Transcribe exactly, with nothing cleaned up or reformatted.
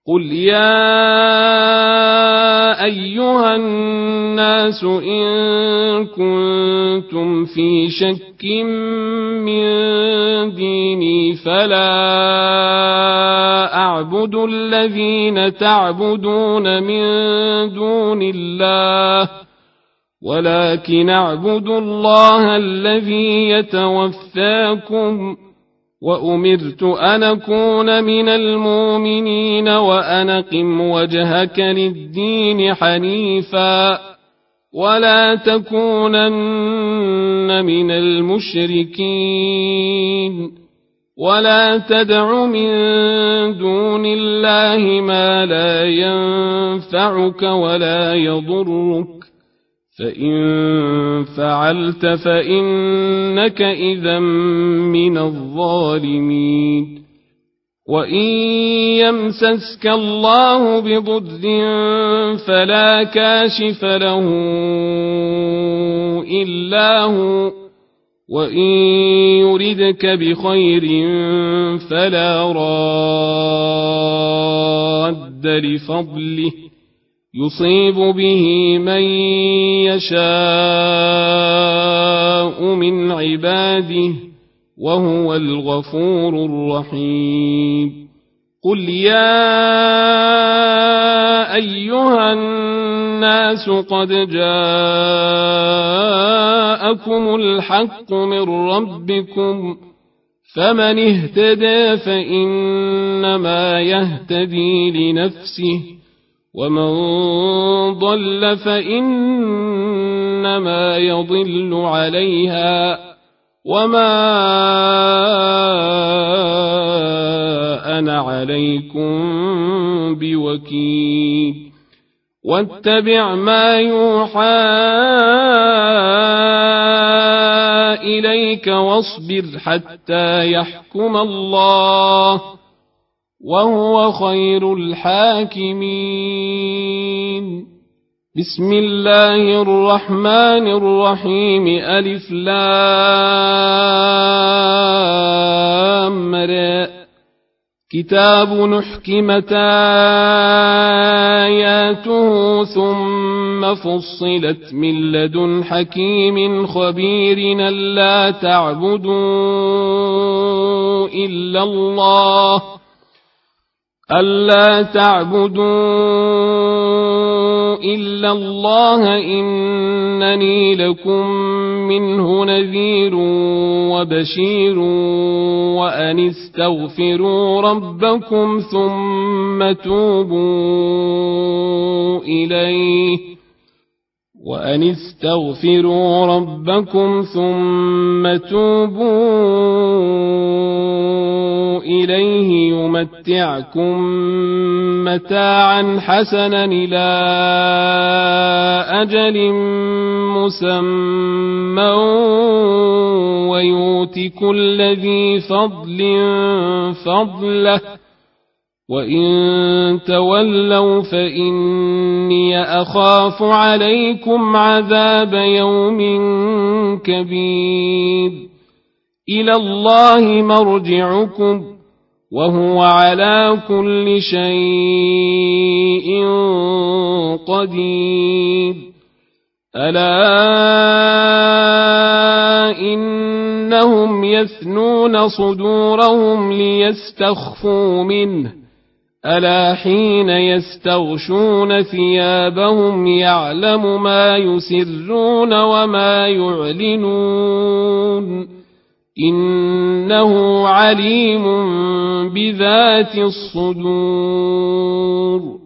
قل يا أيها الناس إن كنتم في شك من ديني فلا أعبد الذين تعبدون من دون الله ولكن أعبد الله الذي يتوفاكم وأمرت أن أكون من المؤمنين وأن أقم وجهك للدين حنيفا ولا تكونن من المشركين ولا تدع من دون الله ما لا ينفعك ولا يضرك فإن فعلت فإنك إذا من الظالمين وإن يمسسك الله بضر فلا كاشف له إلا هو وإن يردك بخير فلا راد لفضله يصيب به من يشاء من عباده وهو الغفور الرحيم قل يا أيها الناس قد جاءكم الحق من ربكم فمن اهتدى فإنما يهتدي لنفسه ومن ضل فإنما يضل عليها وما أنا عليكم بوكيل واتبع ما يوحى إليك واصبر حتى يحكم الله وهو خير الحاكمين بسم الله الرحمن الرحيم ألف لام را كتاب نحكمت آياته ثم فصلت من لدن حكيم خبير ألا تعبدوا إلا الله ألا تعبدوا إلا الله إنني لكم منه نذير وبشير وأن استغفروا ربكم ثم توبوا إليه وأن استغفروا ربكم ثم توبوا إليه يمتعكم متاعا حسنا إلى أجل مسمى ويؤت كل ذي فضل فضله وإن تولوا فإني أخاف عليكم عذاب يوم كبير إلى الله مرجعكم وهو على كل شيء قدير ألا إنهم يثنون صدورهم ليستخفوا منه ألا حين يستغشون ثيابهم يعلم ما يسرون وما يعلنون إنه عليم بذات الصدور